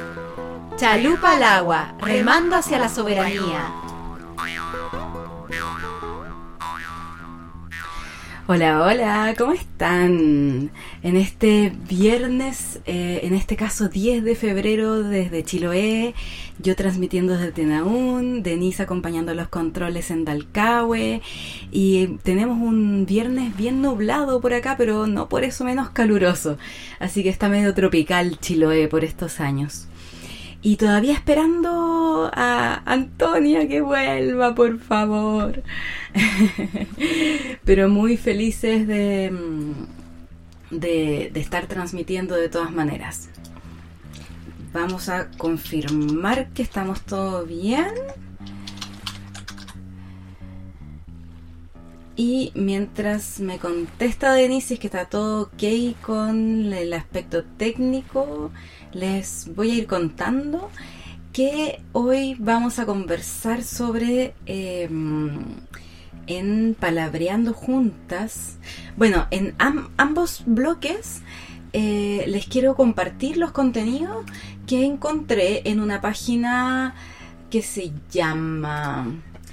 Chalupa al agua, remando hacia la soberanía. Hola, hola, ¿cómo están? En este viernes, en este caso 10 de febrero desde Chiloé, yo transmitiendo desde Tenaún, Denise acompañando los controles en Dalcahue, y tenemos un viernes bien nublado por acá, pero no por eso menos caluroso, así que está medio tropical Chiloé por estos años. Y todavía esperando a Antonia que vuelva, por favor. Pero muy felices de estar transmitiendo de todas maneras. Vamos a confirmar que estamos todo bien. Y mientras me contesta Denise que está todo ok con el aspecto técnico, les voy a ir contando que hoy vamos a conversar sobre en Palabreando Juntas. Bueno, en ambos bloques les quiero compartir los contenidos que encontré en una página que se llama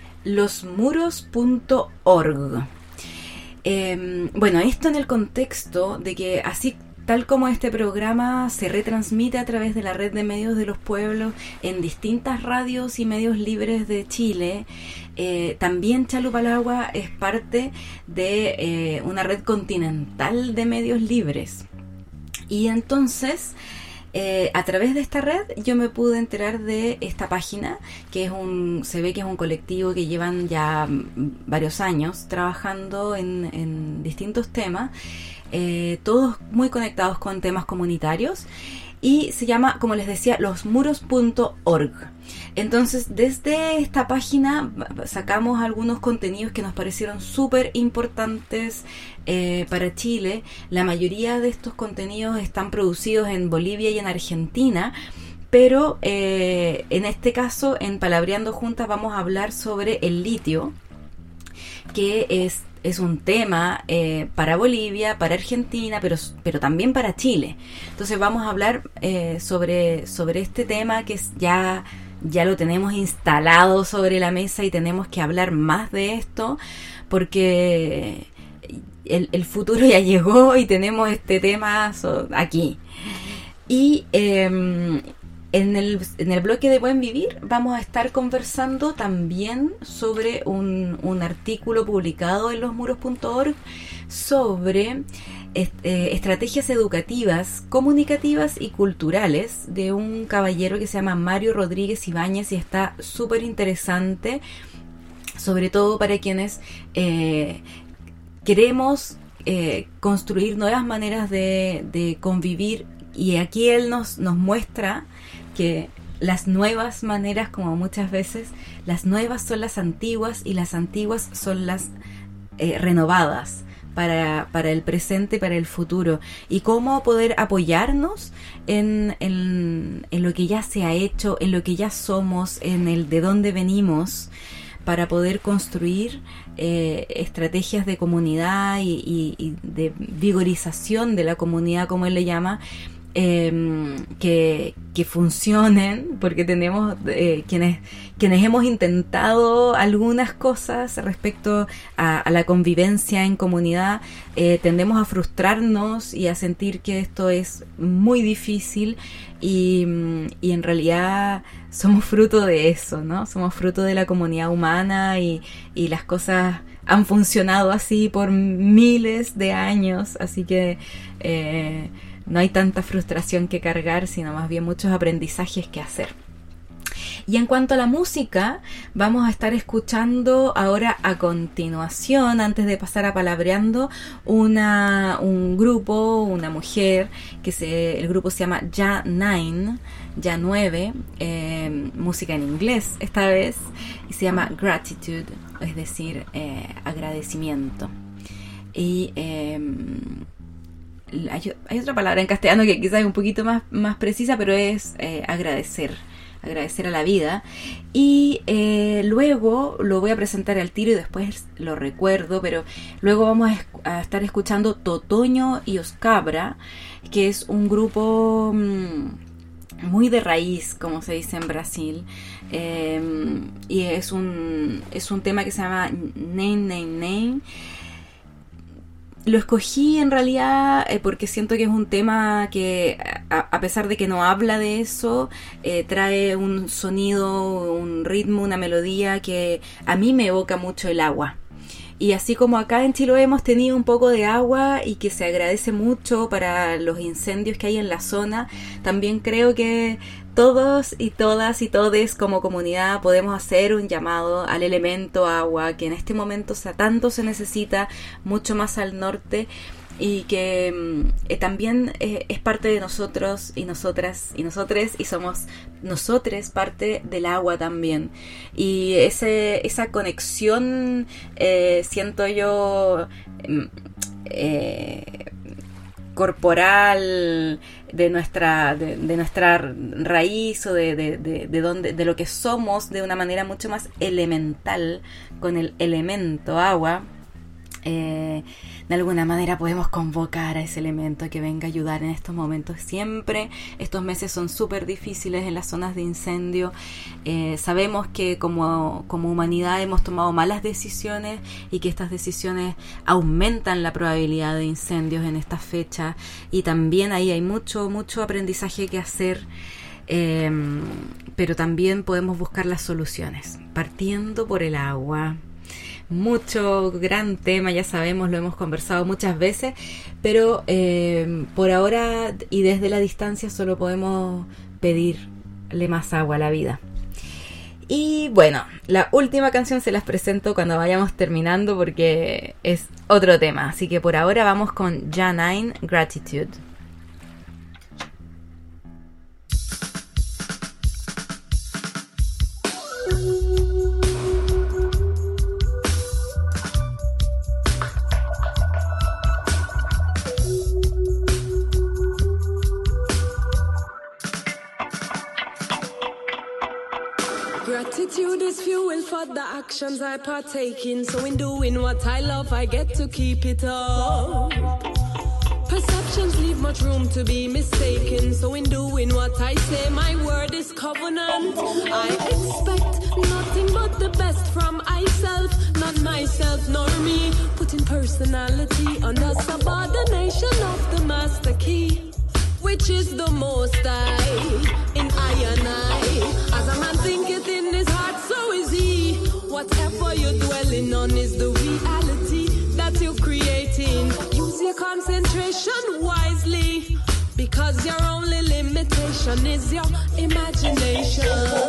losmuros.org. Bueno, esto en el contexto de que así tal como este programa se retransmite a través de la red de medios de los pueblos en distintas radios y medios libres de Chile, también Chalupa al agua es parte de una red continental de medios libres. Y entonces, a través de esta red yo me pude enterar de esta página, que es se ve que es un colectivo que llevan ya varios años trabajando en distintos temas, todos muy conectados con temas comunitarios, y se llama, como les decía, losmuros.org. Entonces, desde esta página sacamos algunos contenidos que nos parecieron súper importantes para Chile. La mayoría de estos contenidos están producidos en Bolivia y en Argentina, pero en este caso, en Palabreando Juntas, vamos a hablar sobre el litio, que es un tema para Bolivia, para Argentina, pero también para Chile. Entonces vamos a hablar sobre este tema que ya lo tenemos instalado sobre la mesa y tenemos que hablar más de esto porque el futuro ya llegó y tenemos este tema aquí. Y en el bloque de Buen Vivir vamos a estar conversando también sobre un artículo publicado en losmuros.org sobre estrategias educativas, comunicativas y culturales de un caballero que se llama Mario Rodríguez Ibáñez, y está súper interesante, sobre todo para quienes queremos construir nuevas maneras de convivir. Y aquí él nos muestra que las nuevas maneras, como muchas veces, las nuevas son las antiguas y las antiguas son las renovadas para el presente, para el futuro. Y cómo poder apoyarnos en lo que ya se ha hecho, en lo que ya somos, en el de dónde venimos, para poder construir estrategias de comunidad y de vigorización de la comunidad, como él le llama, que funcionen, porque tenemos quienes hemos intentado algunas cosas respecto a la convivencia en comunidad, tendemos a frustrarnos y a sentir que esto es muy difícil, y en realidad somos fruto de eso, ¿no? Somos fruto de la comunidad humana, y las cosas han funcionado así por miles de años, así que no hay tanta frustración que cargar, sino más bien muchos aprendizajes que hacer. Y en cuanto a la música, vamos a estar escuchando ahora a continuación, antes de pasar a Palabreando, un grupo, una mujer, el grupo se llama Ya 9, música en inglés esta vez, y se llama Gratitude, es decir, agradecimiento. Y hay otra palabra en castellano que quizás es un poquito más precisa, pero es agradecer a la vida. Y luego lo voy a presentar al tiro y después lo recuerdo, pero luego vamos a estar escuchando Totoño y Oscabra, que es un grupo muy de raíz, como se dice en Brasil, y es un tema que se llama Name, Name, Name. Lo escogí en realidad porque siento que es un tema que, a pesar de que no habla de eso, trae un sonido, un ritmo, una melodía que a mí me evoca mucho el agua. Y así como acá en Chiloé hemos tenido un poco de agua y que se agradece mucho para los incendios que hay en la zona, también creo que todos y todas y todes como comunidad podemos hacer un llamado al elemento agua, que en este momento tanto se necesita, mucho más al norte, y que también es parte de nosotros y nosotras y nosotres, y somos nosotres parte del agua también. Y esa conexión siento yo corporal de nuestra raíz o de lo que somos de una manera mucho más elemental con el elemento agua. De alguna manera podemos convocar a ese elemento a que venga a ayudar en estos momentos. Siempre estos meses son súper difíciles en las zonas de incendio. Sabemos que como humanidad hemos tomado malas decisiones y que estas decisiones aumentan la probabilidad de incendios en esta fecha, y también ahí hay mucho aprendizaje que hacer. Pero también podemos buscar las soluciones partiendo por el agua. Mucho gran tema, ya sabemos, lo hemos conversado muchas veces, pero por ahora y desde la distancia solo podemos pedirle más agua a la vida. Y bueno, la última canción se las presento cuando vayamos terminando porque es otro tema, así que por ahora vamos con Janine, Gratitude. Gratitude is fuel for the actions I partake in. So in doing what I love, I get to keep it up. Perceptions leave much room to be mistaken. So in doing what I say, my word is covenant. I expect nothing but the best from myself, not myself nor me. Putting personality under subordination of the master key, which is the most high in I and I. As a man thinketh in his heart, so is he. Whatever you're dwelling on is the reality that you're creating. Use your concentration wisely, because your only limitation is your imagination.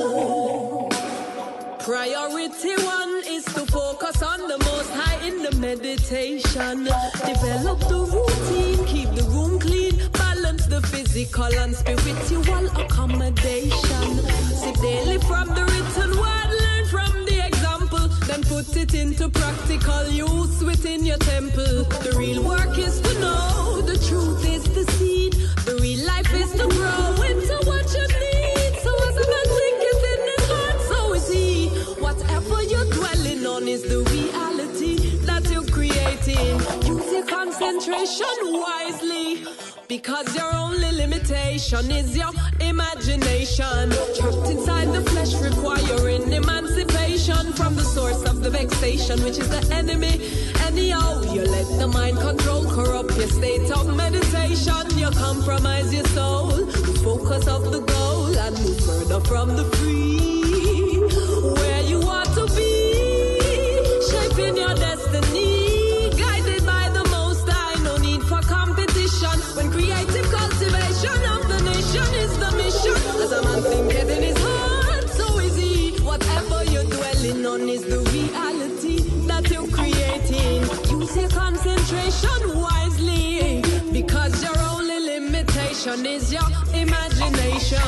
Priority one is to focus on the most high in the meditation. Develop the routine, keep the room clean, balance the physical and spiritual accommodation. Sip daily from the written word, learn from the example, then put it into practical use within your temple. The real work is to know, the truth is the seed, the real life is to grow into what you need. So as a man thinketh in his heart, so is he. Whatever you're dwelling on is the reality that you're creating. Use your concentration wisely, because your only limitation is your imagination. Trapped inside the flesh, requiring emancipation from the source of the vexation, which is the enemy. Anyhow, you let the mind control, corrupt your state of meditation. You compromise your soul, the focus of the goal, and move further from the free. Where you want to be, shaping your destiny, guided by the most high, no need for competition. When creative cultivation of the nation is the mission. As a man thinketh in his heart, so is he. Whatever you're dwelling on is the reality that you're creating. Use your concentration wisely, because your only limitation is your imagination.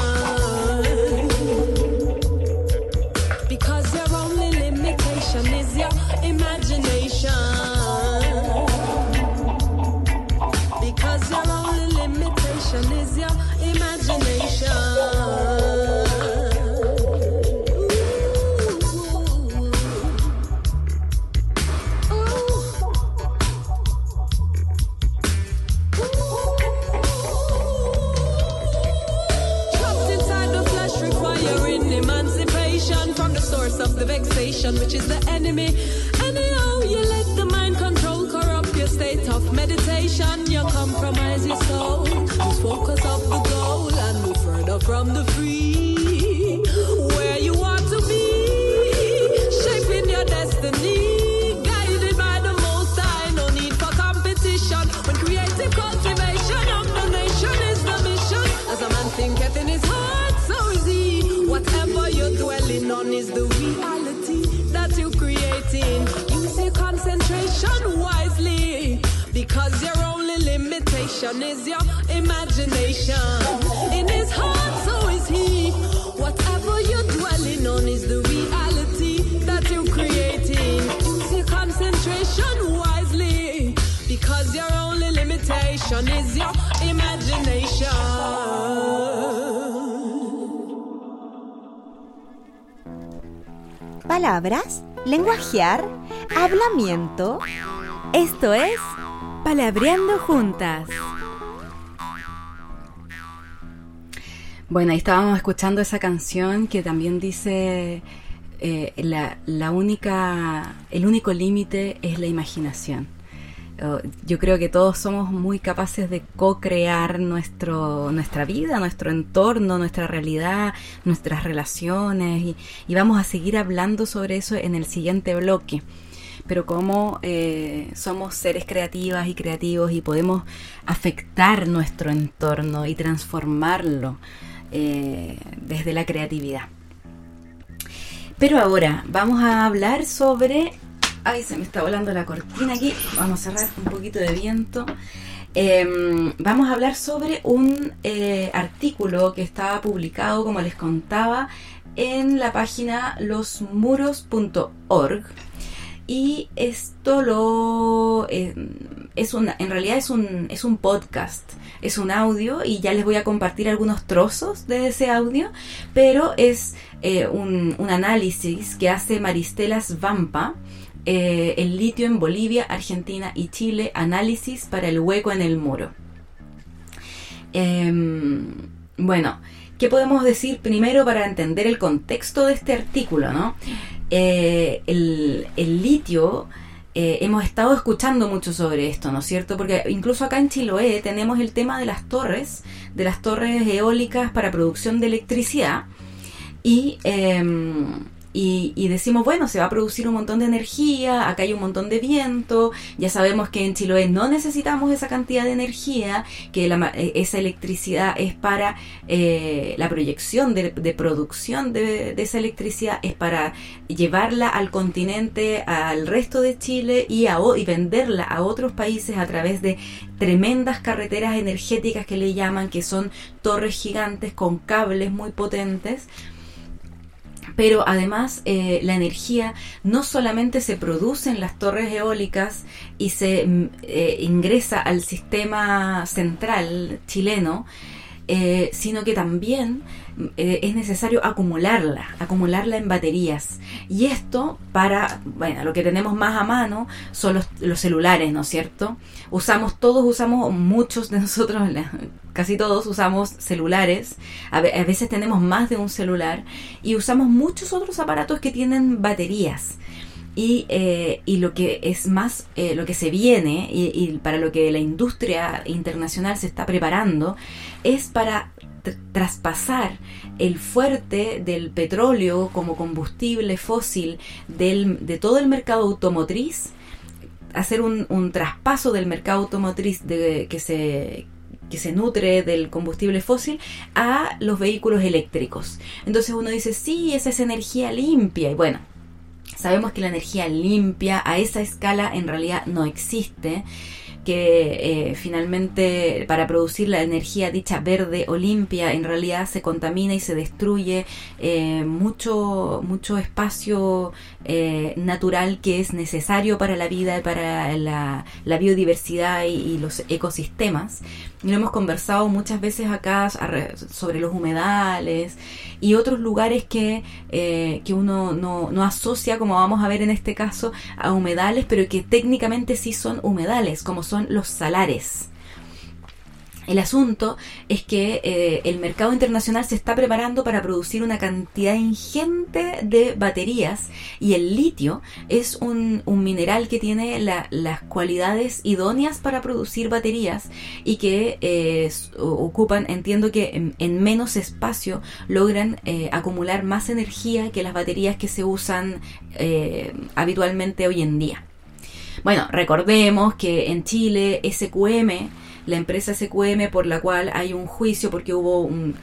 Because your only limitation is your imagination. Because your only limitation is your imagination. Trapped of the vexation, which is the enemy. Anyhow, you let the mind control corrupt your state of meditation. You compromise your soul, lose focus of the goal, and move further from the free. Where you want to be, shaping your destiny, guided by the Most High. No need for competition. When creative cultivation of the nation is the mission. As a man thinketh in his heart, so is he. Whatever you're dwelling on is the reality that you're creating. Use your concentration wisely, because your only limitation is your imagination. In his heart, so is he. Whatever you're dwelling on is the reality that you're creating. Use your concentration wisely, because your only limitation is your imagination. Palabras, lenguajear, hablamiento. Esto es Palabreando Juntas. Bueno, ahí estábamos escuchando esa canción que también dice el único límite es la imaginación. Yo creo que todos somos muy capaces de co-crear nuestra vida, nuestro entorno, nuestra realidad, nuestras relaciones, y vamos a seguir hablando sobre eso en el siguiente bloque. Pero como somos seres creativas y creativos y podemos afectar nuestro entorno y transformarlo desde la creatividad. Pero ahora vamos a hablar sobre... Ay, se me está volando la cortina aquí. Vamos a cerrar un poquito de viento. Vamos a hablar sobre un artículo que estaba publicado, como les contaba, en la página losmuros.org. Y esto en realidad es un podcast, es un audio, y ya les voy a compartir algunos trozos de ese audio, pero es un análisis que hace Maristela Svampa. El litio en Bolivia, Argentina y Chile, análisis para el hueco en el muro. Bueno, ¿qué podemos decir primero para entender el contexto de este artículo, ¿no? El litio, hemos estado escuchando mucho sobre esto, ¿no es cierto? Porque incluso acá en Chiloé tenemos el tema de las torres eólicas para producción de electricidad, y decimos, bueno, se va a producir un montón de energía, acá hay un montón de viento, ya sabemos que en Chiloé no necesitamos esa cantidad de energía, que esa electricidad es para la proyección de producción de esa electricidad, es para llevarla al continente, al resto de Chile, y venderla a otros países a través de tremendas carreteras energéticas que le llaman, que son torres gigantes con cables muy potentes. Pero además la energía no solamente se produce en las torres eólicas y se ingresa al sistema central chileno, sino que también es necesario acumularla en baterías. Y esto lo que tenemos más a mano son los celulares, ¿no es cierto? Muchos de nosotros, casi todos usamos celulares, a veces tenemos más de un celular, y usamos muchos otros aparatos que tienen baterías. Y lo que es más, lo que se viene y para lo que la industria internacional se está preparando es para traspasar el fuerte del petróleo como combustible fósil de todo el mercado automotriz, hacer un traspaso del mercado automotriz que se nutre del combustible fósil a los vehículos eléctricos. Entonces uno dice, sí, esa es energía limpia, y bueno, sabemos que la energía limpia a esa escala en realidad no existe, que finalmente para producir la energía dicha verde o limpia en realidad se contamina y se destruye mucho espacio natural que es necesario para la vida, para la biodiversidad y los ecosistemas. Y lo hemos conversado muchas veces acá sobre los humedales y otros lugares que uno no asocia, como vamos a ver en este caso, a humedales, pero que técnicamente sí son humedales, como son los salares. El asunto es que el mercado internacional se está preparando para producir una cantidad ingente de baterías, y el litio es un mineral que tiene las cualidades idóneas para producir baterías y que ocupan, entiendo que en menos espacio logran acumular más energía que las baterías que se usan habitualmente hoy en día. Bueno, recordemos que en Chile SQM, la empresa SQM, por la cual hay un juicio porque hubo un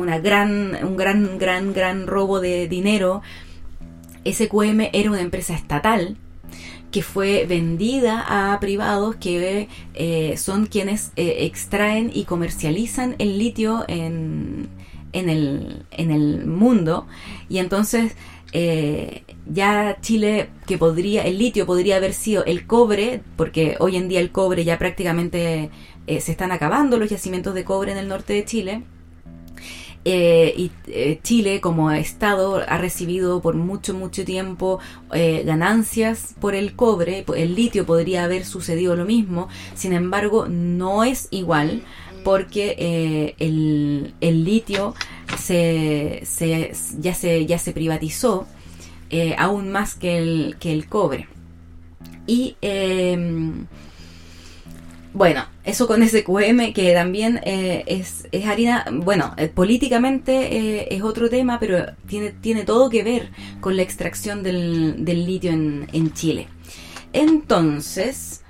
gran robo de dinero. SQM era una empresa estatal que fue vendida a privados que son quienes extraen y comercializan el litio en el mundo, y entonces ya Chile, que el litio podría haber sido el cobre, porque hoy en día el cobre ya prácticamente se están acabando los yacimientos de cobre en el norte de Chile, y Chile como estado ha recibido por mucho tiempo ganancias por el cobre. El litio podría haber sucedido lo mismo, sin embargo no es igual, porque el litio ya se privatizó aún más que el cobre. Y bueno, eso con SQM, que también es harina. Bueno, políticamente es otro tema, pero tiene todo que ver con la extracción del litio en Chile. Entonces,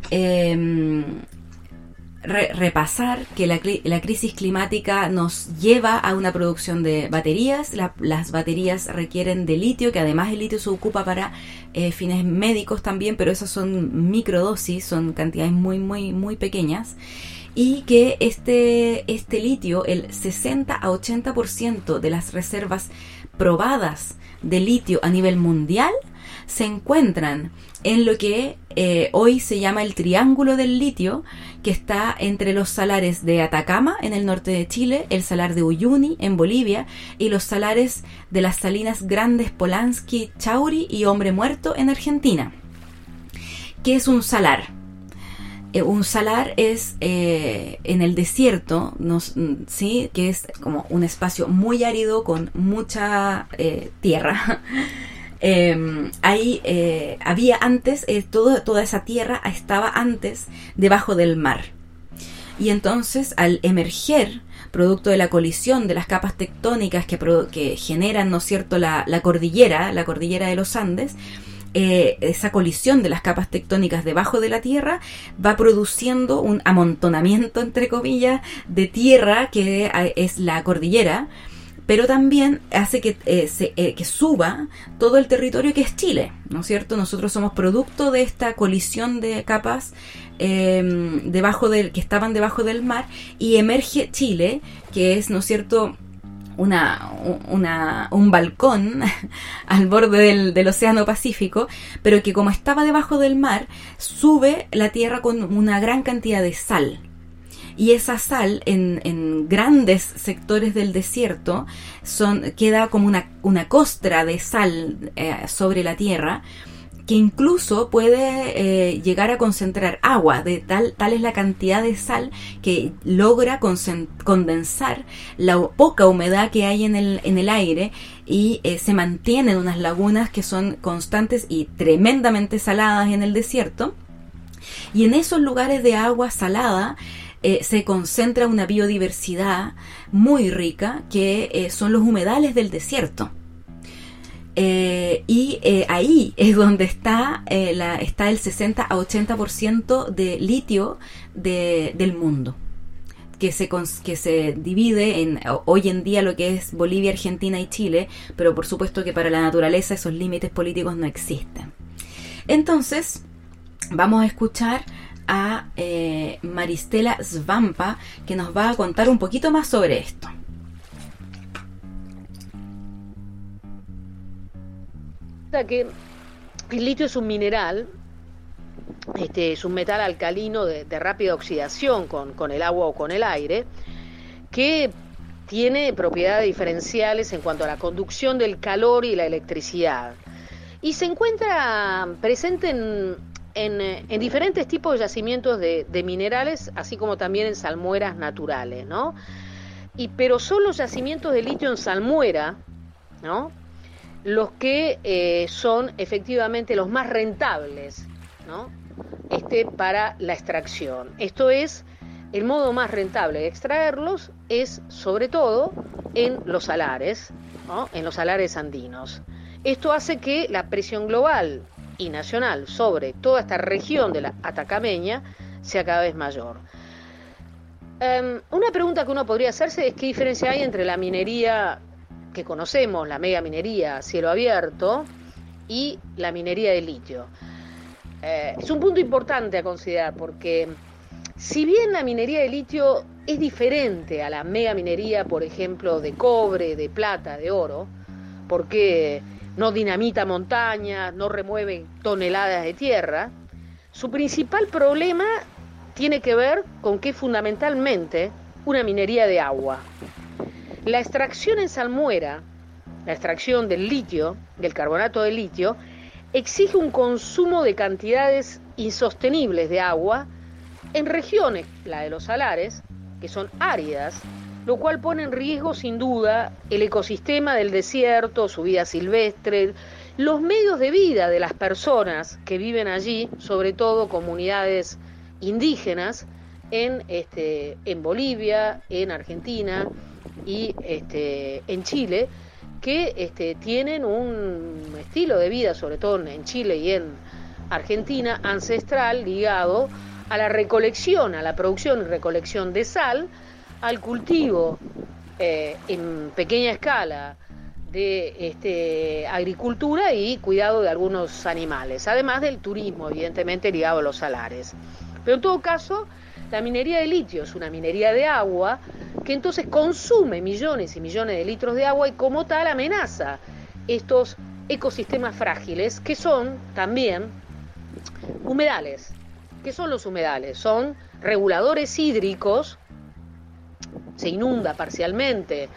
repasar que la crisis climática nos lleva a una producción de baterías. Las baterías requieren de litio, que además el litio se ocupa para fines médicos también, pero esas son microdosis, son cantidades muy pequeñas, y que este litio, el 60 a 80% de las reservas probadas de litio a nivel mundial se encuentran en lo que hoy se llama el Triángulo del Litio, que está entre los salares de Atacama, en el norte de Chile, el salar de Uyuni, en Bolivia, y los salares de las salinas Grandes, Polanski, Chauri y Hombre Muerto, en Argentina. ¿Qué es un salar? Un salar es en el desierto, ¿sí? Que es como un espacio muy árido con mucha tierra. Ahí había antes, toda esa tierra estaba antes debajo del mar, y entonces al emerger, producto de la colisión de las capas tectónicas que generan, ¿no es cierto?, la cordillera de los Andes, esa colisión de las capas tectónicas debajo de la tierra va produciendo un amontonamiento, entre comillas, de tierra, que es la cordillera, pero también hace que suba todo el territorio que es Chile, ¿no es cierto? Nosotros somos producto de esta colisión de capas que estaban debajo del mar, y emerge Chile, que es, ¿no es cierto?, un balcón al borde del Océano Pacífico, pero que, como estaba debajo del mar, sube la tierra con una gran cantidad de sal. Y esa sal en grandes sectores del desierto queda como una costra de sal sobre la tierra, que incluso puede llegar a concentrar agua. Tal es la cantidad de sal que logra condensar la poca humedad que hay en el aire, y se mantienen unas lagunas que son constantes y tremendamente saladas en el desierto. Y en esos lugares de agua salada se concentra una biodiversidad muy rica, que son los humedales del desierto. Ahí es donde está el 60 a 80% de litio del mundo, que se divide hoy en día lo que es Bolivia, Argentina y Chile, pero por supuesto que para la naturaleza esos límites políticos no existen. Entonces, vamos a escuchar a Maristela Svampa, que nos va a contar un poquito más sobre esto. Que el litio es un mineral, es un metal alcalino de rápida oxidación con el agua o con el aire, que tiene propiedades diferenciales en cuanto a la conducción del calor y la electricidad, y se encuentra presente en diferentes tipos de yacimientos de minerales, así como también en salmueras naturales, ¿no? Pero son los yacimientos de litio en salmuera, ¿no?, los que son efectivamente los más rentables, ¿no?, para la extracción. Esto es, el modo más rentable de extraerlos es sobre todo en los salares, ¿no?, en los salares andinos. Esto hace que la presión global y nacional sobre toda esta región de la atacameña sea cada vez mayor. Una pregunta que uno podría hacerse es qué diferencia hay entre la minería que conocemos, la megaminería a cielo abierto, y la minería de litio. Es un punto importante a considerar porque si bien la minería de litio es diferente a la megaminería, por ejemplo, de cobre, de plata, de oro, porque no dinamita montañas, no remueve toneladas de tierra, su principal problema tiene que ver con que es fundamentalmente una minería de agua. La extracción en salmuera, la extracción del litio, del carbonato de litio, exige un consumo de cantidades insostenibles de agua en regiones, la de los salares, que son áridas, lo cual pone en riesgo sin duda el ecosistema del desierto, su vida silvestre, los medios de vida de las personas que viven allí, sobre todo comunidades indígenas en Bolivia, en Argentina y en Chile, que tienen un estilo de vida, sobre todo en Chile y en Argentina, ancestral, ligado a la recolección, a la producción y recolección de sal, al cultivo en pequeña escala de agricultura y cuidado de algunos animales, además del turismo, evidentemente ligado a los salares. Pero en todo caso, la minería de litio es una minería de agua que entonces consume millones y millones de litros de agua y como tal amenaza estos ecosistemas frágiles que son también humedales. ¿Qué son los humedales? Son reguladores hídricos, se inunda parcialmente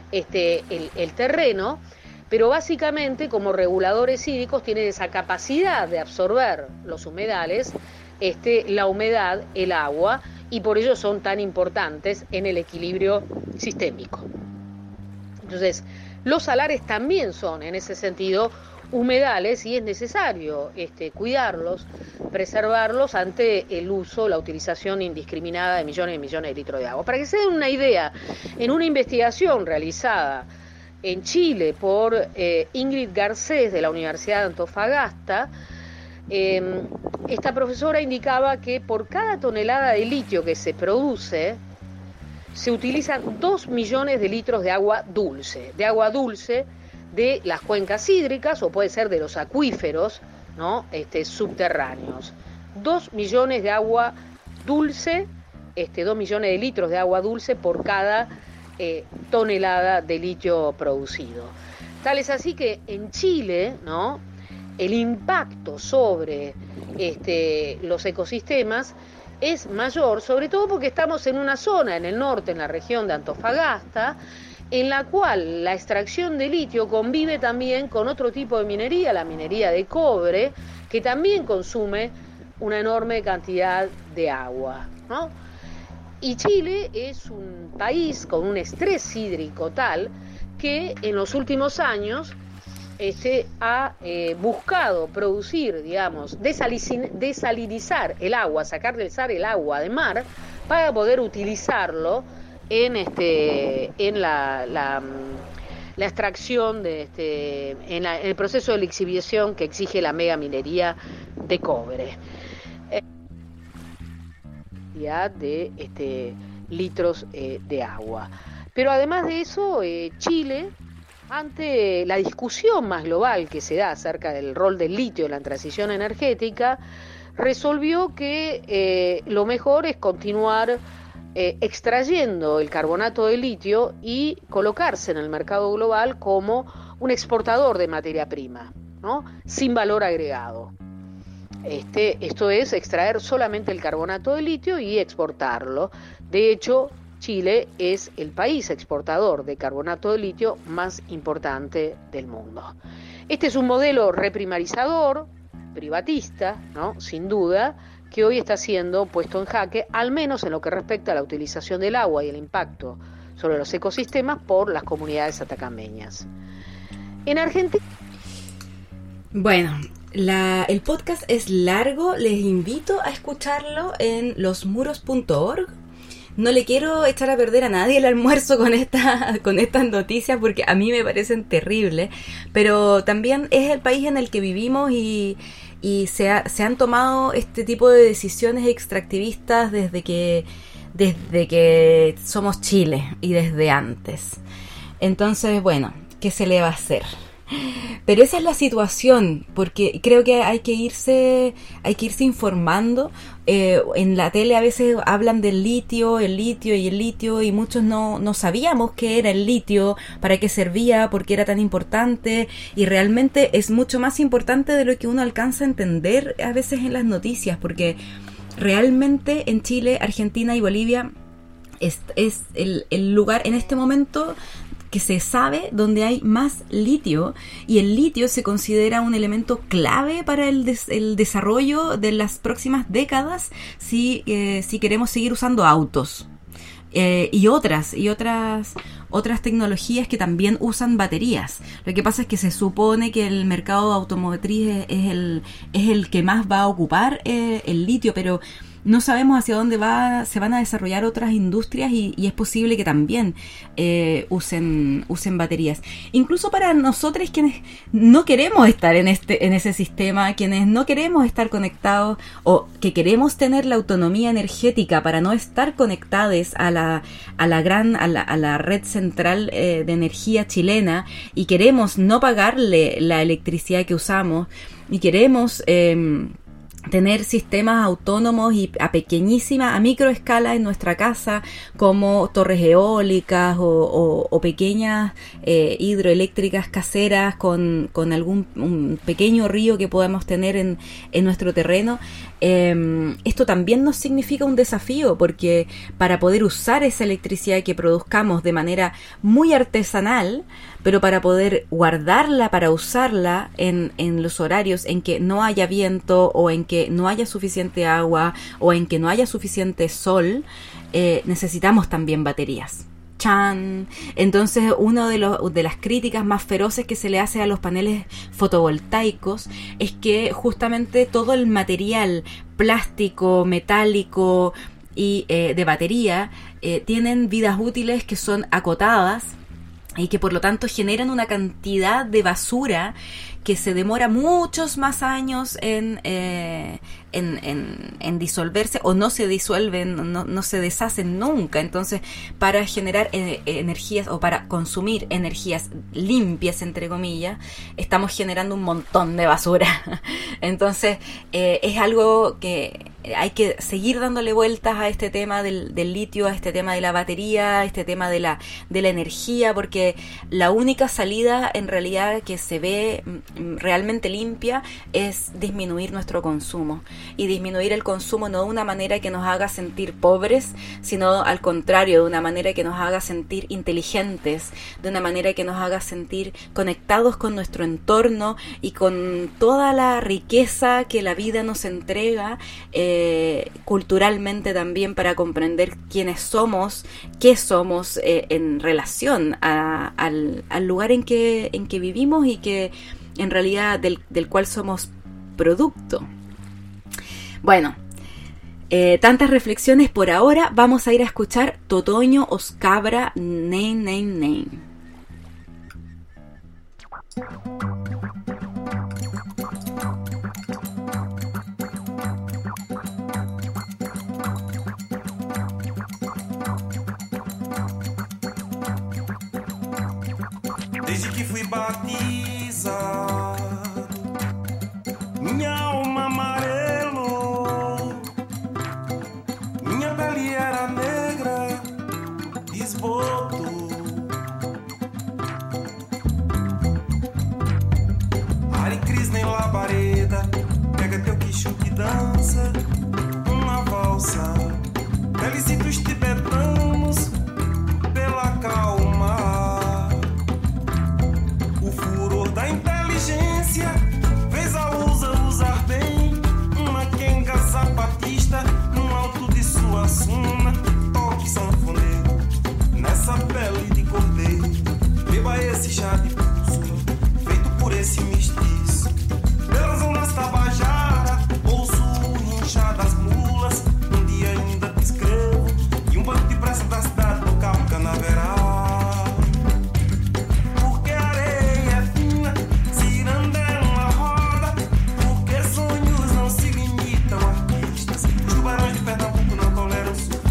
el terreno, pero básicamente como reguladores hídricos tienen esa capacidad de absorber los humedales, la humedad, el agua, y por ello son tan importantes en el equilibrio sistémico. Entonces, los salares también son, en ese sentido, humedales y es necesario cuidarlos, preservarlos ante el uso, la utilización indiscriminada de millones y millones de litros de agua. Para que se den una idea, en una investigación realizada en Chile por Ingrid Garcés de la Universidad de Antofagasta, esta profesora indicaba que por cada tonelada de litio que se produce, se utilizan 2 millones de litros de agua dulce de las cuencas hídricas o puede ser de los acuíferos, ¿no?, subterráneos. 2 millones de agua dulce, 2 millones de litros de agua dulce por cada tonelada de litio producido. Tal es así que en Chile, ¿no?, el impacto sobre los ecosistemas es mayor, sobre todo porque estamos en una zona en el norte, en la región de Antofagasta, en la cual la extracción de litio convive también con otro tipo de minería, la minería de cobre, que también consume una enorme cantidad de agua, ¿no? Y Chile es un país con un estrés hídrico tal que en los últimos años ha buscado producir, digamos, desalinizar el agua, sacar del sal el agua de mar para poder utilizarlo en la extracción en el proceso de lixiviación que exige la megaminería de cobre. De litros de agua. Pero además de eso, Chile, ante la discusión más global que se da acerca del rol del litio en la transición energética, resolvió que lo mejor es continuar extrayendo el carbonato de litio y colocarse en el mercado global como un exportador de materia prima, ¿no?, sin valor agregado. Esto es extraer solamente el carbonato de litio y exportarlo. De hecho, Chile es el país exportador de carbonato de litio más importante del mundo. Este es un modelo reprimarizador, privatista, ¿no? Sin duda, que hoy está siendo puesto en jaque, al menos en lo que respecta a la utilización del agua y el impacto sobre los ecosistemas por las comunidades atacameñas. En Argentina... Bueno, el podcast es largo, les invito a escucharlo en losmuros.org. No le quiero echar a perder a nadie el almuerzo con estas noticias porque a mí me parecen terribles, pero también es el país en el que vivimos y se han tomado este tipo de decisiones extractivistas desde que somos Chile y desde antes. Entonces, bueno, ¿qué se le va a hacer? Pero esa es la situación, porque creo que hay que irse informando. En la tele a veces hablan del litio, y muchos no sabíamos qué era el litio, para qué servía, por qué era tan importante, y realmente es mucho más importante de lo que uno alcanza a entender a veces en las noticias, porque realmente en Chile, Argentina y Bolivia es el lugar en este momento que se sabe donde hay más litio, y el litio se considera un elemento clave para el desarrollo de las próximas décadas si queremos seguir usando autos y otras tecnologías que también usan baterías. Lo que pasa es que se supone que el mercado automotriz es el que más va a ocupar el litio, pero no sabemos hacia dónde se van a desarrollar otras industrias y es posible que también usen baterías. Incluso para nosotros quienes no queremos estar en ese sistema, quienes no queremos estar conectados o que queremos tener la autonomía energética para no estar conectados a la red central de energía chilena, y queremos no pagarle la electricidad que usamos, y queremos tener sistemas autónomos y a microescala en nuestra casa, como torres eólicas o pequeñas hidroeléctricas caseras con un pequeño río que podamos tener en nuestro terreno. Esto también nos significa un desafío, porque para poder usar esa electricidad que produzcamos de manera muy artesanal, pero para poder guardarla, para usarla en los horarios en que no haya viento, o en que no haya suficiente agua, o en que no haya suficiente sol, necesitamos también baterías. ¡Chan! Entonces, una de las críticas más feroces que se le hace a los paneles fotovoltaicos es que justamente todo el material plástico, metálico y de batería tienen vidas útiles que son acotadas, y que por lo tanto generan una cantidad de basura que se demora muchos más años en disolverse, o no se disuelven, no se deshacen nunca. Entonces, para generar energías, o para consumir energías limpias, entre comillas, estamos generando un montón de basura. Entonces, es algo que hay que seguir dándole vueltas a este tema del litio, a este tema de la batería, a este tema de la energía, porque la única salida en realidad que se ve realmente limpia es disminuir nuestro consumo, y disminuir el consumo no de una manera que nos haga sentir pobres, sino al contrario, de una manera que nos haga sentir inteligentes, de una manera que nos haga sentir conectados con nuestro entorno y con toda la riqueza que la vida nos entrega, culturalmente también, para comprender quiénes somos, qué somos en relación al lugar en que vivimos, y que en realidad del cual somos producto. Bueno, tantas reflexiones por ahora. Vamos a ir a escuchar Totoño Oscabra, Name. Desde que fui batizado, minha alma amarelo, minha pele era negra, esboto. Hare Krishna em labareda, pega teu quicho que dança, uma valsa. Felicito os tibetanos pela calma. O furor da inteligência fez a usa usar Beba esse chá de pulso, feito por esse mestiço. Pelas ondas Tabajara, ouço o rinchar das mulas. Um dia ainda te escrevo, e um banco de praça da cidade tocar o canaveral. Porque a areia é fina, cirandela roda. Porque sonhos não se limitam a artistas. Os tubarões de Pernambuco não toleram surfistas.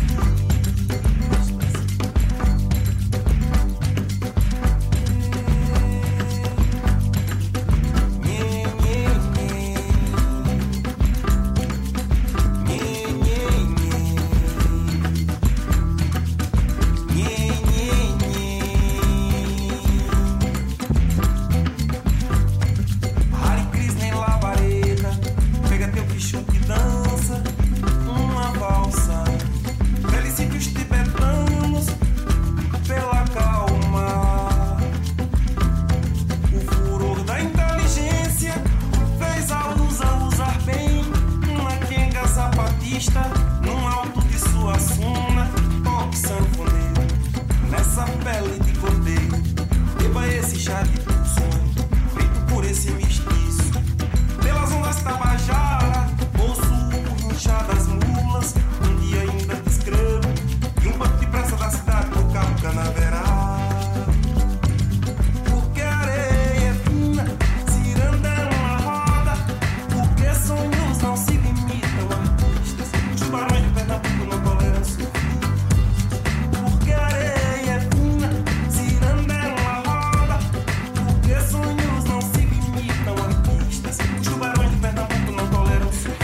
Hare Krishna em labareda, pega teu bicho que dança, uma valsa. Felicite os tibetanos pela calma. O furor da inteligência fez a Lusa usar bem uma quenga zapatista num alto de sua suna. Toque sanfoneiro nessa pele de cordeiro. Beba esse chá de pulso, feito por esse mestiço. Pelas ondas Tabajara, ouço o rinchar das mulas. Um dia ainda te escrevo, e um banco de praça da cidade tocar o canaveral. Porque a areia é fina, cirandela roda. Porque sonhos não se limitam a artistas. Os tubarões de Pernambuco não toleram surfistas. Porque a areia é fina, cirandela roda. Porque sonhos não se limitam a artistas. Os tubarões de Pernambuco não toleram surfistas.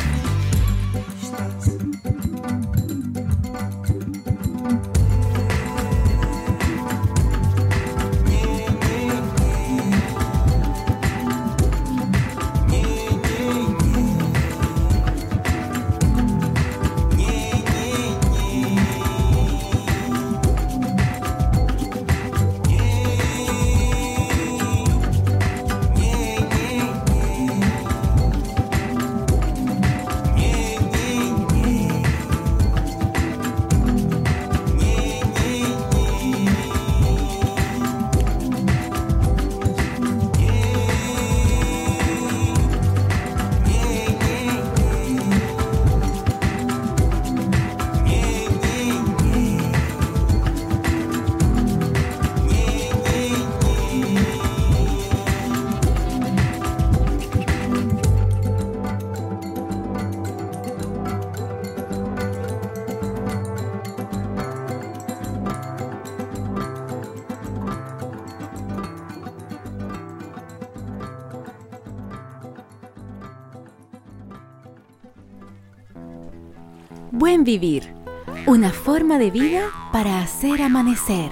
Buen vivir, una forma de vida para hacer amanecer.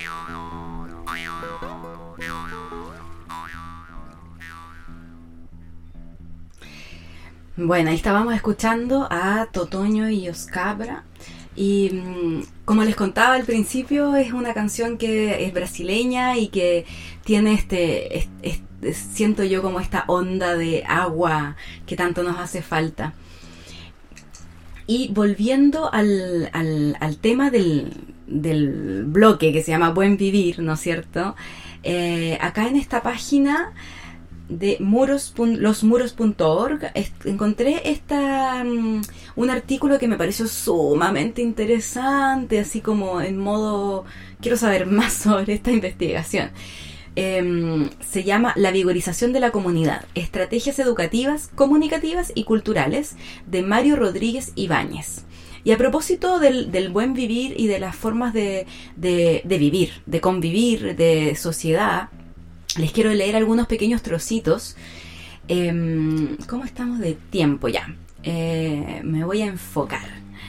Bueno, ahí estábamos escuchando a Totonho y Oscabra. Y como les contaba al principio, es una canción que es brasileña y que tiene siento yo como esta onda de agua que tanto nos hace falta. Y volviendo al tema del bloque que se llama Buen Vivir, ¿no es cierto? Acá en esta página de losmuros.org encontré un artículo que me pareció sumamente interesante, así como en modo, quiero saber más sobre esta investigación. Se llama La vigorización de la comunidad, estrategias educativas, comunicativas y culturales, de Mario Rodríguez Ibáñez. Y a propósito del buen vivir y de las formas de vivir, de convivir, de sociedad, les quiero leer algunos pequeños trocitos. ¿Cómo estamos de tiempo ya? Me voy a enfocar.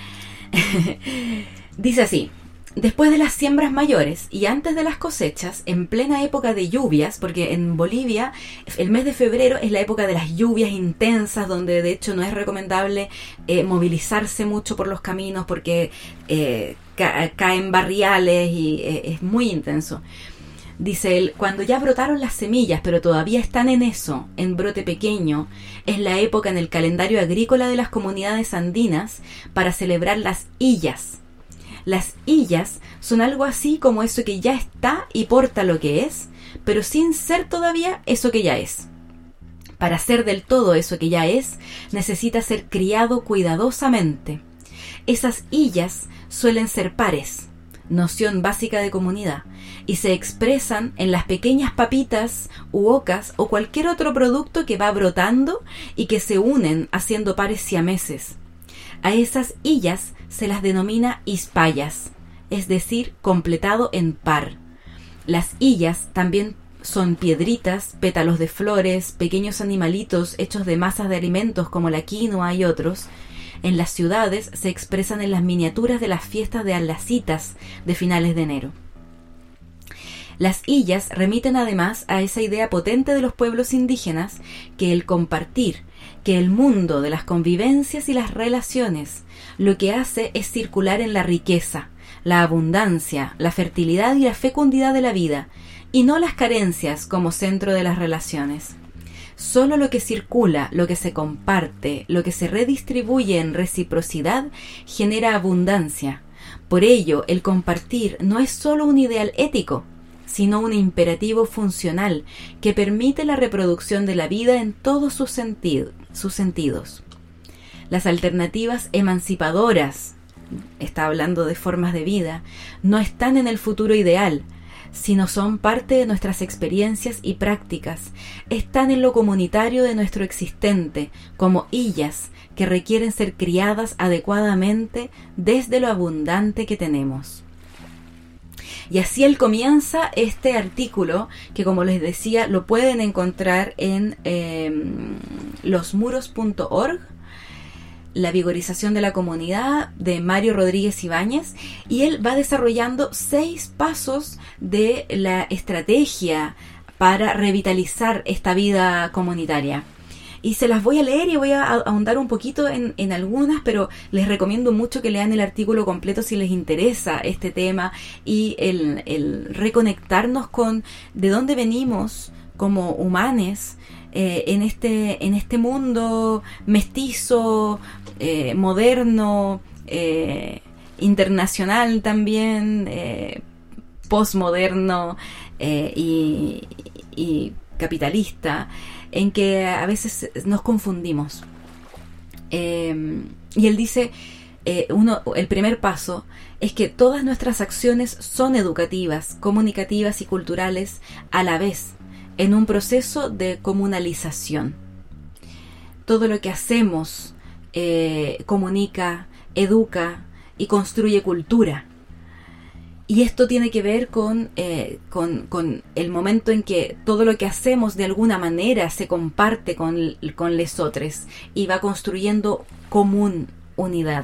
Dice así: después de las siembras mayores y antes de las cosechas, en plena época de lluvias, porque en Bolivia el mes de febrero es la época de las lluvias intensas, donde de hecho no es recomendable movilizarse mucho por los caminos porque caen barriales y es muy intenso. Dice él: cuando ya brotaron las semillas, pero todavía están en eso, en brote pequeño, es la época en el calendario agrícola de las comunidades andinas para celebrar las illas. Las illas son algo así como eso que ya está y porta lo que es, pero sin ser todavía eso que ya es. Para ser del todo eso que ya es, necesita ser criado cuidadosamente. Esas illas suelen ser pares, noción básica de comunidad, y se expresan en las pequeñas papitas u ocas o cualquier otro producto que va brotando y que se unen haciendo pares siameses. A esas illas se las denomina ispayas, es decir, completado en par. Las illas también son piedritas, pétalos de flores, pequeños animalitos hechos de masas de alimentos como la quinoa y otros. En las ciudades se expresan en las miniaturas de las fiestas de Alacitas de finales de enero. Las illas remiten además a esa idea potente de los pueblos indígenas que el compartir, que el mundo de las convivencias y las relaciones, lo que hace es circular en la riqueza, la abundancia, la fertilidad y la fecundidad de la vida, y no las carencias como centro de las relaciones. Solo lo que circula, lo que se comparte, lo que se redistribuye en reciprocidad, genera abundancia. Por ello, el compartir no es solo un ideal ético, sino un imperativo funcional que permite la reproducción de la vida en todos sus sentidos. Las alternativas emancipadoras, está hablando de formas de vida, no están en el futuro ideal, sino son parte de nuestras experiencias y prácticas, están en lo comunitario de nuestro existente, como illas que requieren ser criadas adecuadamente desde lo abundante que tenemos. Y así él comienza este artículo, que como les decía, lo pueden encontrar en losmuros.org, La vigorización de la comunidad, de Mario Rodríguez Ibáñez, y él va desarrollando 6 pasos de la estrategia para revitalizar esta vida comunitaria. Y se las voy a leer y voy a ahondar un poquito en algunas, pero les recomiendo mucho que lean el artículo completo si les interesa este tema y el reconectarnos con de dónde venimos como humanos en este mundo mestizo, moderno, internacional también, postmoderno y capitalista, en que a veces nos confundimos. Y él dice, el primer paso es que todas nuestras acciones son educativas, comunicativas y culturales a la vez, en un proceso de comunalización. Todo lo que hacemos comunica, educa y construye cultura. Y esto tiene que ver con el momento en que todo lo que hacemos de alguna manera se comparte con les otros y va construyendo comunidad.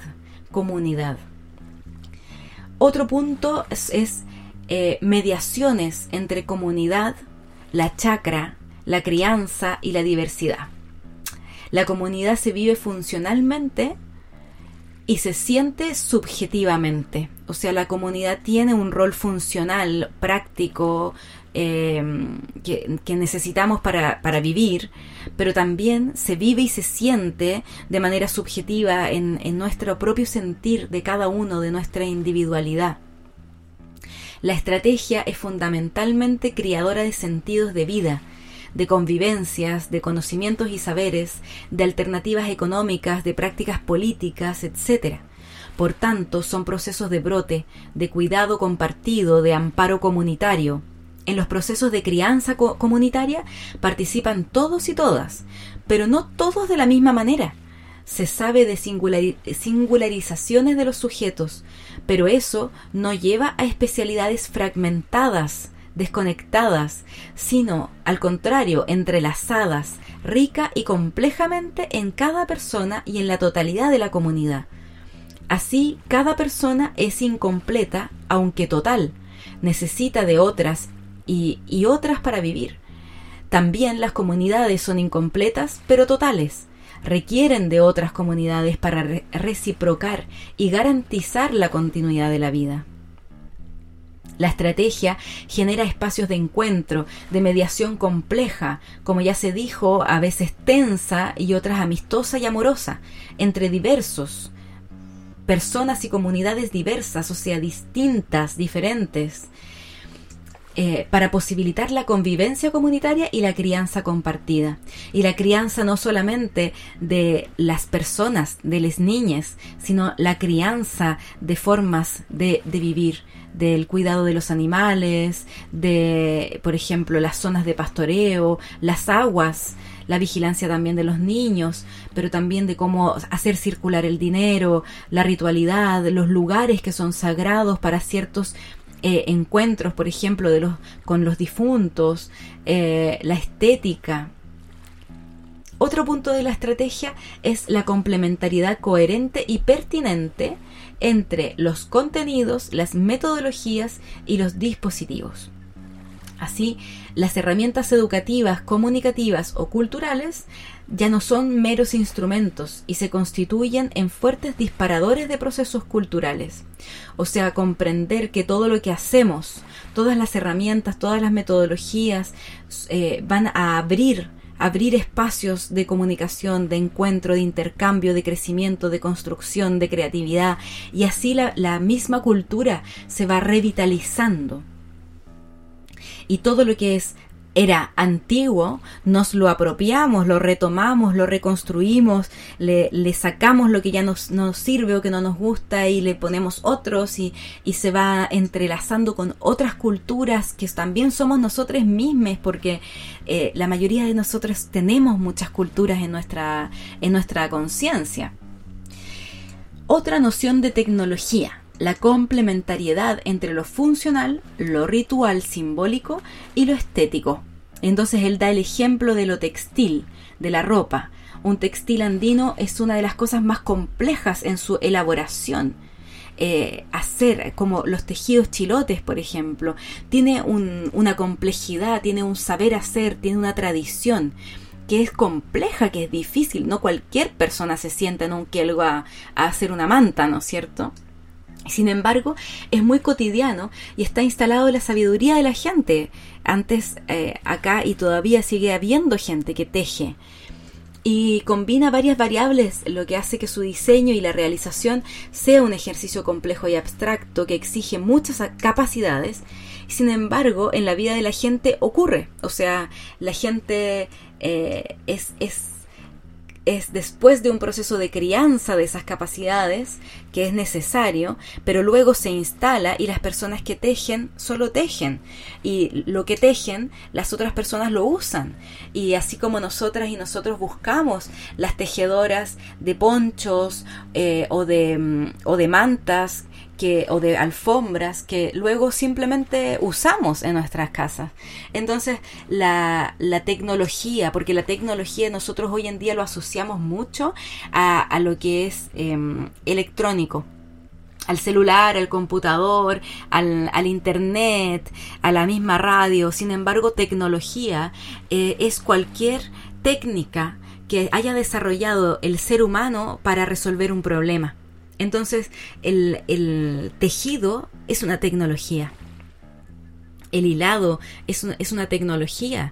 Otro punto es mediaciones entre comunidad, la chacra, la crianza y la diversidad. La comunidad se vive funcionalmente y se siente subjetivamente. O sea, la comunidad tiene un rol funcional, práctico, que necesitamos para vivir, pero también se vive y se siente de manera subjetiva en nuestro propio sentir de cada uno, de nuestra individualidad. La estrategia es fundamentalmente creadora de sentidos de vida, de convivencias, de conocimientos y saberes, de alternativas económicas, de prácticas políticas, etc. Por tanto, son procesos de brote, de cuidado compartido, de amparo comunitario. En los procesos de crianza comunitaria participan todos y todas, pero no todos de la misma manera. Se sabe de singularizaciones de los sujetos, pero eso no lleva a especialidades fragmentadas, desconectadas, sino, al contrario, entrelazadas, rica y complejamente en cada persona y en la totalidad de la comunidad. Así, cada persona es incompleta, aunque total, necesita de otras y otras para vivir. También las comunidades son incompletas, pero totales. Requieren de otras comunidades para reciprocar y garantizar la continuidad de la vida. La estrategia genera espacios de encuentro, de mediación compleja, como ya se dijo, a veces tensa y otras amistosa y amorosa, entre diversos, personas y comunidades diversas, o sea, distintas, diferentes, para posibilitar la convivencia comunitaria y la crianza compartida. Y la crianza no solamente de las personas, de las niñas, sino la crianza de formas de vivir, del cuidado de los animales, de, por ejemplo, las zonas de pastoreo, las aguas, la vigilancia también de los niños, pero también de cómo hacer circular el dinero, la ritualidad, los lugares que son sagrados para ciertos encuentros, por ejemplo, con los difuntos, la estética. Otro punto de la estrategia es la complementariedad coherente y pertinente entre los contenidos, las metodologías y los dispositivos. Así, las herramientas educativas, comunicativas o culturales ya no son meros instrumentos y se constituyen en fuertes disparadores de procesos culturales. O sea, comprender que todo lo que hacemos, todas las herramientas, todas las metodologías van a abrir espacios de comunicación, de encuentro, de intercambio, de crecimiento, de construcción, de creatividad, y así la misma cultura se va revitalizando. Y todo lo que era antiguo, nos lo apropiamos, lo retomamos, lo reconstruimos, le sacamos lo que ya nos sirve o que no nos gusta y le ponemos otros y se va entrelazando con otras culturas que también somos nosotros mismos, porque la mayoría de nosotros tenemos muchas culturas en nuestra conciencia. Otra noción de tecnología: la complementariedad entre lo funcional, lo ritual simbólico y lo estético. Entonces él da el ejemplo de lo textil, de la ropa. Un textil andino es una de las cosas más complejas en su elaboración. Hacer como los tejidos chilotes, por ejemplo, tiene una complejidad, tiene un saber hacer, tiene una tradición que es compleja, que es difícil. No cualquier persona se sienta en un quelgo a hacer una manta, ¿no es cierto? Sin embargo, es muy cotidiano y está instalado en la sabiduría de la gente. Antes, acá, y todavía sigue habiendo gente que teje. Y combina varias variables, lo que hace que su diseño y la realización sea un ejercicio complejo y abstracto que exige muchas capacidades. Sin embargo, en la vida de la gente ocurre. O sea, la gente es después de un proceso de crianza de esas capacidades que es necesario, pero luego se instala y las personas que tejen solo tejen, y lo que tejen las otras personas lo usan, y así como nosotras y nosotros buscamos las tejedoras de ponchos o de mantas o de alfombras que luego simplemente usamos en nuestras casas. Entonces la tecnología, porque la tecnología nosotros hoy en día lo asociamos mucho a lo que es electrónico, al celular, al computador, al internet, a la misma radio. Sin embargo, tecnología es cualquier técnica que haya desarrollado el ser humano para resolver un problema. Entonces, el tejido es una tecnología. El hilado es una tecnología.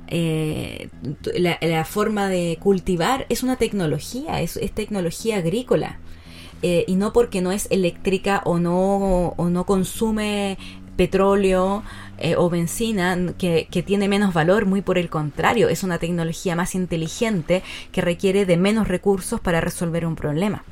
La forma de cultivar es una tecnología, es tecnología agrícola. Y no porque no es eléctrica o no consume petróleo o benzina que tiene menos valor. Muy por el contrario, es una tecnología más inteligente que requiere de menos recursos para resolver un problema.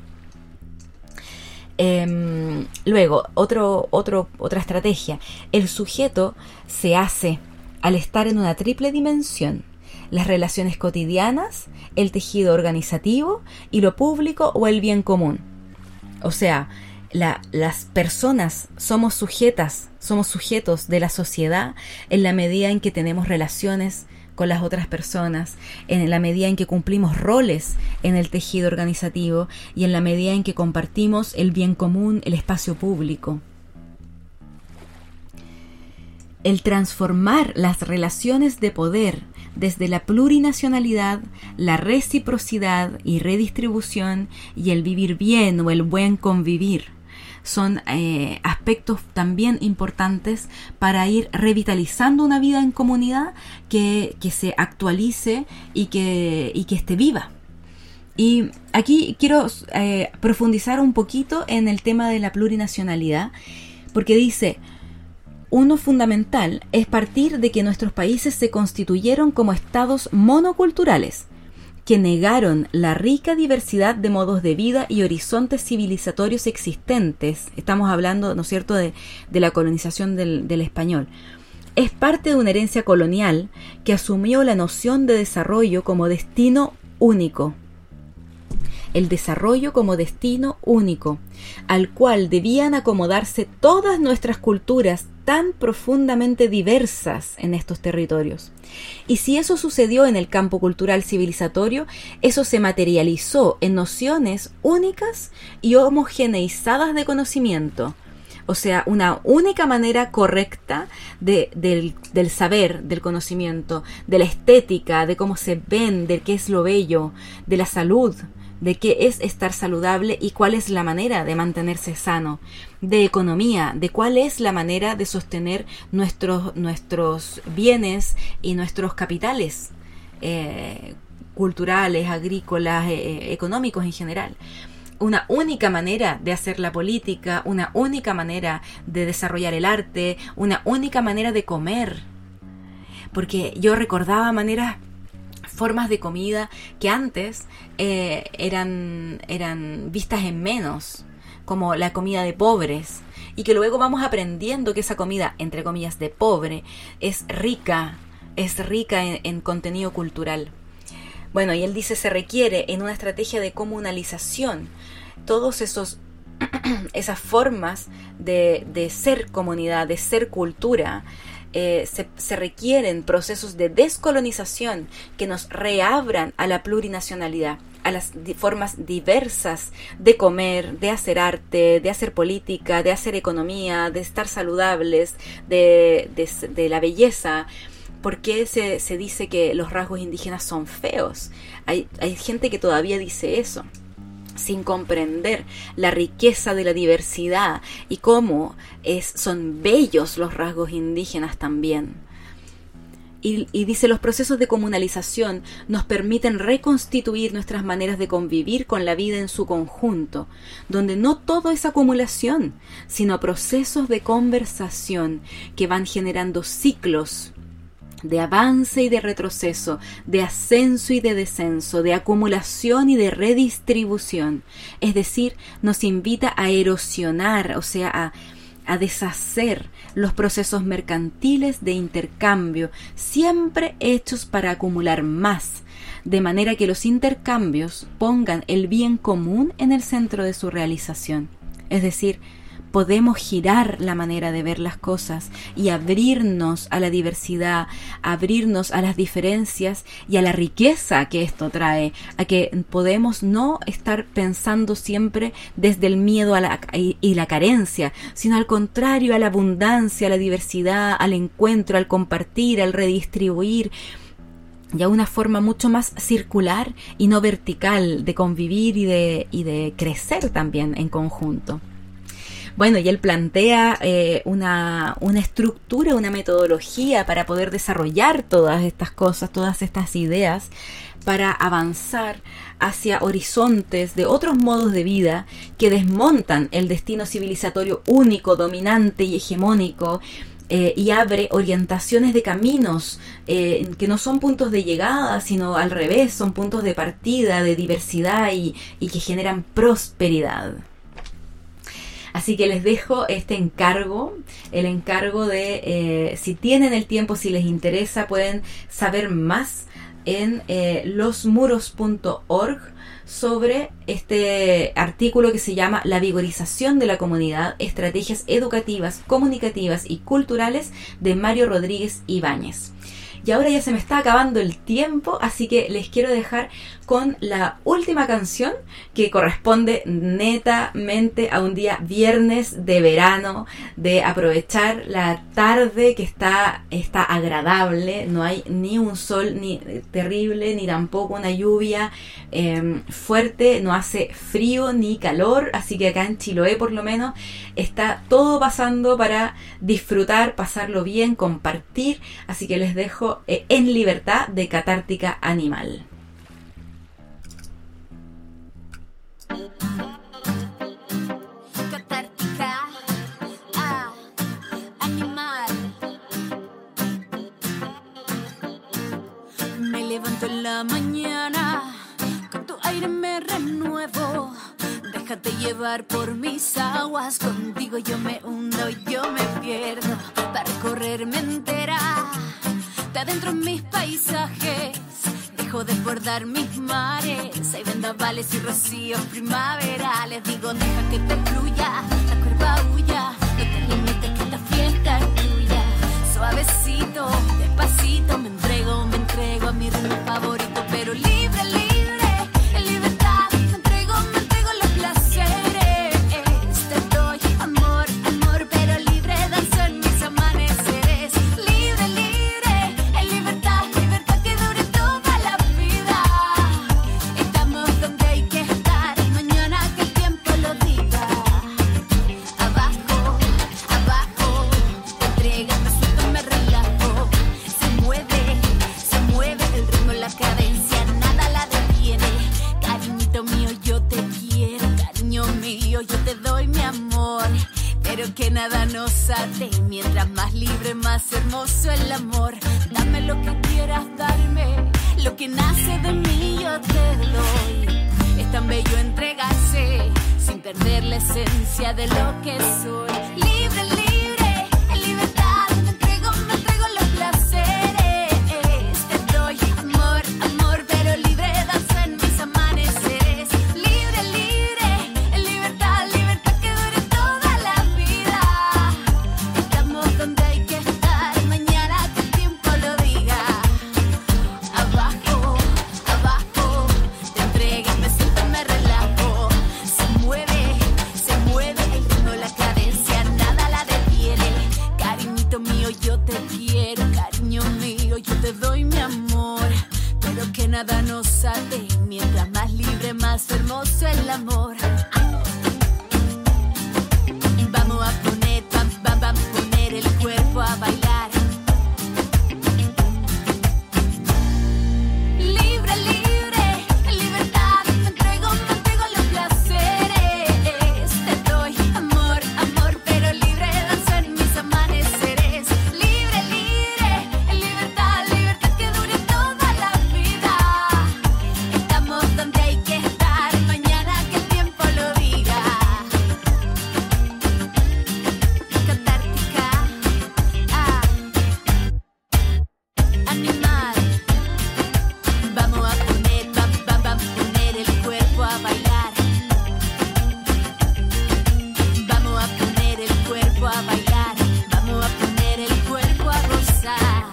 Luego, otra estrategia: el sujeto se hace al estar en una triple dimensión: las relaciones cotidianas, el tejido organizativo y lo público o el bien común. O sea, las personas somos sujetos de la sociedad en la medida en que tenemos relaciones con las otras personas, en la medida en que cumplimos roles en el tejido organizativo y en la medida en que compartimos el bien común, el espacio público. El transformar las relaciones de poder desde la plurinacionalidad, la reciprocidad y redistribución y el vivir bien o el buen convivir son aspectos también importantes para ir revitalizando una vida en comunidad que se actualice y que esté viva. Y aquí quiero profundizar un poquito en el tema de la plurinacionalidad, porque dice, uno fundamental es partir de que nuestros países se constituyeron como estados monoculturales, que negaron la rica diversidad de modos de vida y horizontes civilizatorios existentes. Estamos hablando, ¿no es cierto?, de la colonización del español. Es parte de una herencia colonial que asumió la noción de desarrollo como destino único. El desarrollo como destino único, al cual debían acomodarse todas nuestras culturas tan profundamente diversas en estos territorios. Y si eso sucedió en el campo cultural civilizatorio, eso se materializó en nociones únicas y homogeneizadas de conocimiento. O sea, una única manera correcta del saber, del conocimiento, de la estética, de cómo se ven, de qué es lo bello, de la salud, de qué es estar saludable y cuál es la manera de mantenerse sano, de economía, de cuál es la manera de sostener nuestros bienes y nuestros capitales culturales, agrícolas, económicos en general. Una única manera de hacer la política, una única manera de desarrollar el arte, una única manera de comer. Porque yo recordaba formas de comida que antes eran vistas en menos, como la comida de pobres, y que luego vamos aprendiendo que esa comida, entre comillas, de pobre, es rica en contenido cultural. Bueno, y él dice, se requiere en una estrategia de comunalización todos esas formas de ser comunidad, de ser cultura. Se requieren procesos de descolonización que nos reabran a la plurinacionalidad, a las formas diversas de comer, de hacer arte, de hacer política, de hacer economía, de estar saludables, de la belleza. ¿Por qué se dice que los rasgos indígenas son feos? Hay gente que todavía dice eso, sin comprender la riqueza de la diversidad y cómo son bellos los rasgos indígenas también. Y dice, los procesos de comunalización nos permiten reconstituir nuestras maneras de convivir con la vida en su conjunto, donde no todo es acumulación, sino procesos de conversación que van generando ciclos de avance y de retroceso, de ascenso y de descenso, de acumulación y de redistribución. Es decir, nos invita a erosionar, o sea, a deshacer los procesos mercantiles de intercambio, siempre hechos para acumular más, de manera que los intercambios pongan el bien común en el centro de su realización. Es decir, podemos girar la manera de ver las cosas y abrirnos a la diversidad, abrirnos a las diferencias y a la riqueza que esto trae, a que podemos no estar pensando siempre desde el miedo y la carencia, sino al contrario, a la abundancia, a la diversidad, al encuentro, al compartir, al redistribuir, y a una forma mucho más circular y no vertical de convivir y de crecer también en conjunto. Bueno, y él plantea una estructura, una metodología para poder desarrollar todas estas cosas, todas estas ideas, para avanzar hacia horizontes de otros modos de vida que desmontan el destino civilizatorio único, dominante y hegemónico, y abre orientaciones de caminos que no son puntos de llegada, sino al revés, son puntos de partida, de diversidad y que generan prosperidad. Así que les dejo este encargo, el encargo de, si tienen el tiempo, si les interesa, pueden saber más en losmuros.org sobre este artículo que se llama La vigorización de la comunidad, estrategias educativas, comunicativas y culturales, de Mario Rodríguez Ibáñez. Y ahora ya se me está acabando el tiempo, así que les quiero dejar con la última canción, que corresponde netamente a un día viernes de verano, de aprovechar la tarde que está agradable, no hay ni un sol ni terrible, ni tampoco una lluvia fuerte, no hace frío ni calor, así que acá en Chiloé por lo menos está todo pasando para disfrutar, pasarlo bien, compartir, así que les dejo En Libertad de Catártica Animal. despierto en la mañana, con tu aire me renuevo. Déjate llevar por mis aguas, contigo yo me hundo y yo me pierdo. Para recorrerme entera, de adentro en mis paisajes, dejo desbordar mis mares. Hay vendavales y rocíos primaverales. Digo, deja que te fluya, la curva huya, no te limites que esta fiesta es tuya. Suavecito, despacito, me entrego a mi ritmo favorito. Pero libre, libre, en libertad, me entrego los placeres. Te doy amor, amor, pero libre, danzo en mis amaneceres. Libre, libre, en libertad, libertad que dure toda la vida. Estamos donde hay que estar, mañana que el tiempo lo diga. Abajo, abajo, te entregas, me suelto, me relajo. Se mueve el ritmo, la cadencia, nada la detiene. Cariñito mío, yo te quiero, cariño mío, yo te doy mi amor. Pero que nada nos ate, mientras más libre, más hermoso el amor. Dame lo que quieras darme, lo que nace de mí yo te doy. Es tan bello entregarse, sin perder la esencia de lo que soy. Libre, libre, en libertad, me entrego los placeres. Te doy amor, amor, pero libre, danzo en mis amaneceres. Libre, libre, en libertad, libertad que dure toda la vida. Estamos donde hay que estar, mañana que el tiempo lo diga. Abajo, abajo, te entregas, me siento, me relajo. Se mueve el ritmo, la cadencia, nada la detiene. Cariñito mío, yo te quiero, cariño mío, yo te doy mi amor. Pero que nada nos ate, mientras más libre, más hermoso el amor. Vamos a poner, vamos a poner el cuerpo a bailar. Libre, libre, en libertad, me entrego los placeres. Te doy amor, amor, pero libre, danzo en mis amaneceres. Libre, libre, en libertad, libertad que dure toda la vida. Estamos donde hay que estar, mañana que el tiempo lo diga. Catártica, animal. Vamos a poner, vamos a poner el cuerpo a bailar. Vamos a poner el cuerpo a bailar. Vamos a poner el cuerpo a gozar.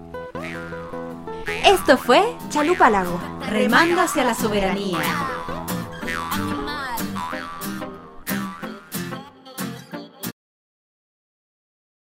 Esto fue Chalupa Lago. Remando hacia la soberanía.